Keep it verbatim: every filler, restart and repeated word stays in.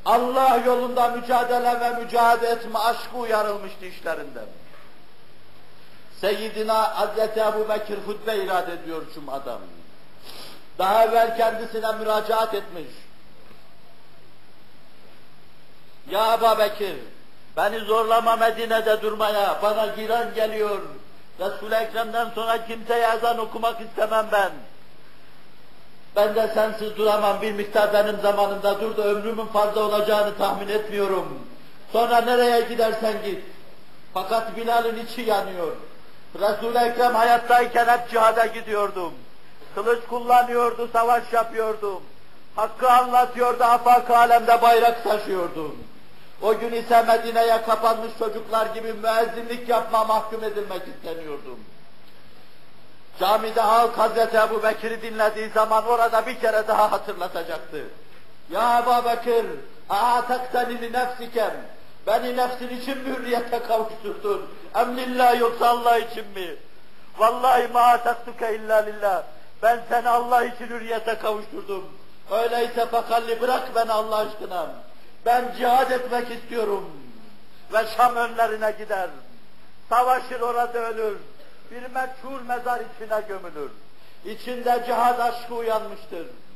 Allah yolunda mücadele ve mücadele etme aşkı uyarılmıştı işlerinden. Seyyidina Hazreti Ebu Bekir hutbe irad ediyor Cuma'dan. Daha evvel kendisine müracaat etmiş. Ya Ebu Bekir, beni zorlama Medine'de durmaya, bana giren geliyor. Resul-i Ekrem'den sonra kimseye ezan okumak istemem ben. Ben de sensiz duramam, bir miktar benim zamanımda dur da ömrümün fazla olacağını tahmin etmiyorum. Sonra nereye gidersen git. Fakat Bilal'in içi yanıyor. Resul-i Ekrem hayattayken hep cihada gidiyordum. Kılıç kullanıyordu, savaş yapıyordum. Hakkı anlatıyordu, afak alemde bayrak taşıyordum. O gün ise Medine'ye kapanmış çocuklar gibi müezzinlik yapma mahkum edilmek isteniyordum. Camide halk Hazreti Ebu Bekir'i dinlediği zaman orada bir kere daha hatırlatacaktı. Ya Ebu Bekir, a'ataktani nefsiken, beni nefsin için mi hürriyete kavuşturdun? Emlillah yoksa Allah için mi? Vallahi ma ataktuke illa lillah. Ben seni Allah için hürriyete kavuşturdum. Öyleyse fakalli bırak beni Allah aşkına. Ben cihad etmek istiyorum. Ve Şam önlerine gider. Savaşır, orada ölür. Bir meçhul mezar içine gömülür. İçinde cihad aşkı uyanmıştır.